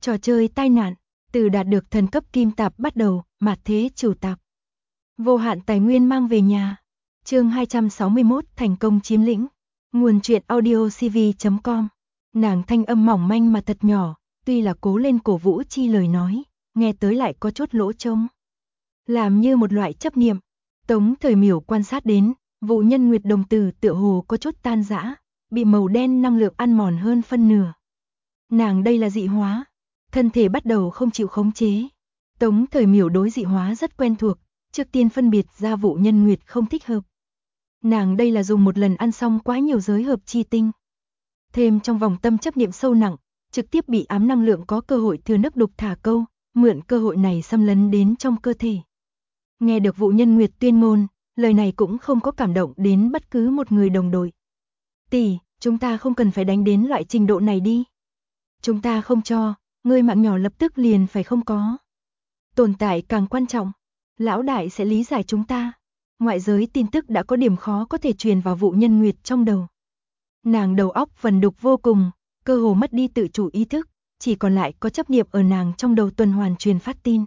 Trò chơi tai nạn, từ đạt được thần cấp kim tạp bắt đầu, mạt thế chủ tạp. Vô hạn tài nguyên mang về nhà. Chương 261 thành công chiếm lĩnh. Nguồn truyện audiocv.com. Nàng thanh âm mỏng manh mà thật nhỏ, tuy là cố lên cổ vũ chi lời nói, nghe tới lại có chút lỗ trống. Làm như một loại chấp niệm. Tống Thời Miểu quan sát đến, Vụ Nhân Nguyệt đồng tử tựa hồ có chút tan rã, bị màu đen năng lượng ăn mòn hơn phân nửa. Nàng đây là dị hóa, thân thể bắt đầu không chịu khống chế. Tống Thời Miểu đối dị hóa rất quen thuộc, trước tiên phân biệt ra Vụ Nhân Nguyệt không thích hợp. Nàng đây là dùng một lần ăn xong quá nhiều giới hợp chi tinh. Thêm trong vòng tâm chấp niệm sâu nặng, trực tiếp bị ám năng lượng có cơ hội thừa nước đục thả câu, mượn cơ hội này xâm lấn đến trong cơ thể. Nghe được Vụ Nhân Nguyệt tuyên ngôn, lời này cũng không có cảm động đến bất cứ một người đồng đội. Tỷ, chúng ta không cần phải đánh đến loại trình độ này đi. Chúng ta không cho, ngươi mạng nhỏ lập tức liền phải không có. Tồn tại càng quan trọng, lão đại sẽ lý giải chúng ta. Ngoại giới tin tức đã có điểm khó có thể truyền vào Vụ Nhân Nguyệt trong đầu. Nàng đầu óc vần đục vô cùng, cơ hồ mất đi tự chủ ý thức, chỉ còn lại có chấp niệm ở nàng trong đầu tuần hoàn truyền phát tin.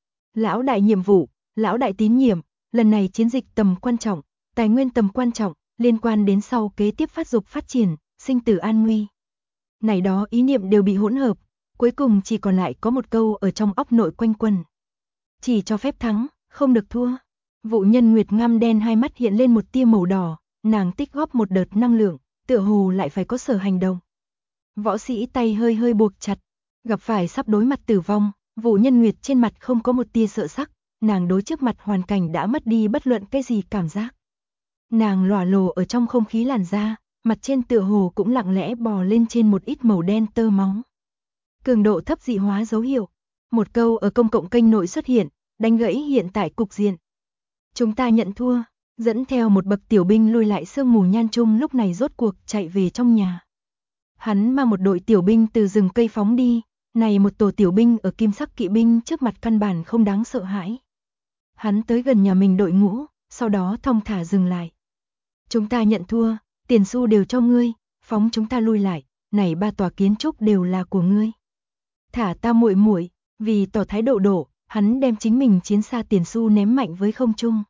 Lão đại nhiệm vụ, lão đại tín nhiệm, lần này chiến dịch tầm quan trọng, tài nguyên tầm quan trọng, liên quan đến sau kế tiếp phát dục phát triển, sinh tử an nguy. Này đó ý niệm đều bị hỗn hợp, cuối cùng chỉ còn lại có một câu ở trong óc nội quanh quẩn. Chỉ cho phép thắng, không được thua. Vụ Nhân Nguyệt ngăm đen hai mắt hiện lên một tia màu đỏ, nàng tích góp một đợt năng lượng, tựa hồ lại phải có sở hành động. Võ sĩ tay hơi hơi buộc chặt, gặp phải sắp đối mặt tử vong, Vụ Nhân Nguyệt trên mặt không có một tia sợ sắc, nàng đối trước mặt hoàn cảnh đã mất đi bất luận cái gì cảm giác. Nàng lỏa lồ ở trong không khí làn da, mặt trên tựa hồ cũng lặng lẽ bò lên trên một ít màu đen tơ máu. Cường độ thấp dị hóa dấu hiệu. Một câu ở công cộng kênh nội xuất hiện, đánh gãy hiện tại cục diện. Chúng ta nhận thua, dẫn theo một bậc tiểu binh lui lại sương mù nhan trung lúc này rốt cuộc chạy về trong nhà. Hắn mang một đội tiểu binh từ rừng cây phóng đi, này một tổ tiểu binh ở kim sắc kỵ binh trước mặt căn bản không đáng sợ hãi. Hắn tới gần nhà mình đội ngũ, sau đó thong thả dừng lại. Chúng ta nhận thua, tiền xu đều cho ngươi, phóng chúng ta lui lại, này 3 tòa kiến trúc đều là của ngươi. Thả ta muội muội, vì tỏ thái độ hắn đem chính mình chiến xa tiền xu ném mạnh với không trung.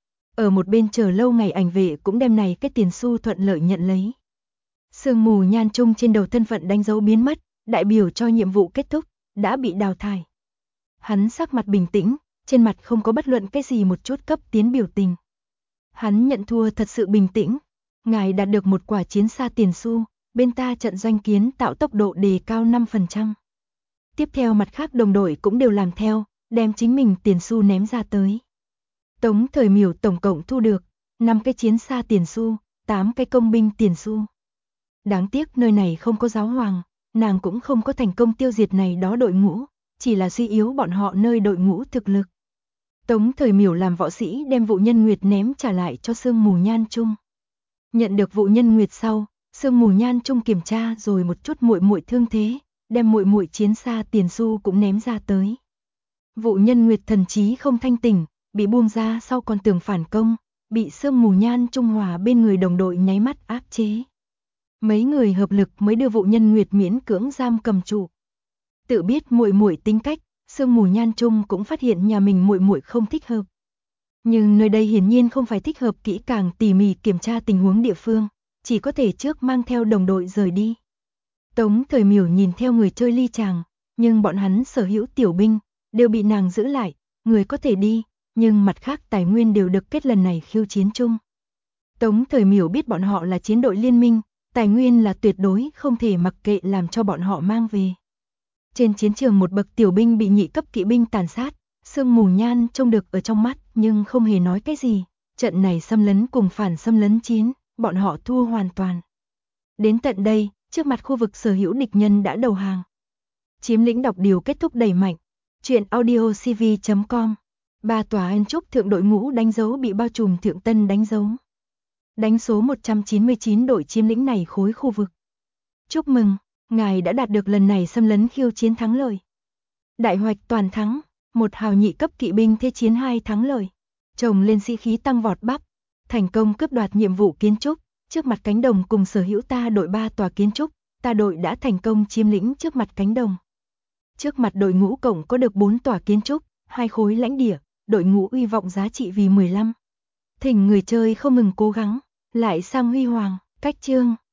Ở một bên chờ lâu ngày ảnh vệ cũng đem này cái tiền xu thuận lợi nhận lấy. Sương mù nhan trung trên đầu thân phận đánh dấu biến mất, đại biểu cho nhiệm vụ kết thúc, đã bị đào thải. Hắn sắc mặt bình tĩnh, trên mặt không có bất luận cái gì một chút cấp tiến biểu tình. Hắn nhận thua thật sự bình tĩnh. Ngài đạt được một quả chiến xa tiền xu, bên ta trận doanh kiến tạo tốc độ đề cao 5%. Tiếp theo mặt khác đồng đội cũng đều làm theo, đem chính mình tiền xu ném ra tới. Tống Thời Miểu tổng cộng thu được 5 cái chiến xa tiền xu, 8 cái công binh tiền xu. Đáng tiếc nơi này không có giáo hoàng, nàng cũng không có thành công tiêu diệt này đó đội ngũ, chỉ là suy yếu bọn họ nơi đội ngũ thực lực. Tống Thời Miểu làm võ sĩ đem Vụ Nhân Nguyệt ném trả lại cho sương mù nhan trung. Nhận được Vụ Nhân Nguyệt sau, sương mù nhan trung kiểm tra rồi một chút muội muội thương thế, đem muội muội chiến xa tiền xu cũng ném ra tới. Vụ Nhân Nguyệt thần trí không thanh tỉnh, bị buông ra sau còn tưởng phản công, bị sương mù nhan trung hòa bên người đồng đội nháy mắt áp chế. Mấy người hợp lực mới đưa Vụ Nhân Nguyệt miễn cưỡng giam cầm trụ. Tự biết muội muội tính cách, sương mù nhan trung cũng phát hiện nhà mình muội muội không thích hợp. Nhưng nơi đây hiển nhiên không phải thích hợp kỹ càng tỉ mỉ kiểm tra tình huống địa phương, chỉ có thể trước mang theo đồng đội rời đi. Tống Thời Miểu nhìn theo người chơi ly chàng, nhưng bọn hắn sở hữu tiểu binh, đều bị nàng giữ lại, người có thể đi, nhưng mặt khác tài nguyên đều được kết lần này khiêu chiến chung. Tống Thời Miểu biết bọn họ là chiến đội liên minh, tài nguyên là tuyệt đối không thể mặc kệ làm cho bọn họ mang về. Trên chiến trường một bậc tiểu binh bị nhị cấp kỵ binh tàn sát, sương mù nhan trông được ở trong mắt nhưng không hề nói cái gì. Trận này xâm lấn cùng phản xâm lấn chiến, bọn họ thua hoàn toàn. Đến tận đây, trước mặt khu vực sở hữu địch nhân đã đầu hàng. Chiếm lĩnh đọc điều kết thúc đẩy mạnh. Truyện audiocv.com. 3 tòa An Trúc thượng đội ngũ đánh dấu bị bao trùm thượng tân đánh dấu. Đánh số 199 đội chiếm lĩnh này khối khu vực. Chúc mừng, ngài đã đạt được lần này xâm lấn khiêu chiến thắng lợi. Đại hoạch toàn thắng, một hào nhị cấp kỵ binh thế chiến 2 thắng lợi. Chồng lên sĩ khí tăng vọt bắp, thành công cướp đoạt nhiệm vụ kiến trúc, trước mặt cánh đồng cùng sở hữu ta đội 3 tòa kiến trúc, ta đội đã thành công chiếm lĩnh trước mặt cánh đồng. Trước mặt đội ngũ cổng có được 4 tòa kiến trúc, 2 khối lãnh địa, đội ngũ uy vọng giá trị vì 15. Thỉnh người chơi không ngừng cố gắng, lại sang huy hoàng, cách chương.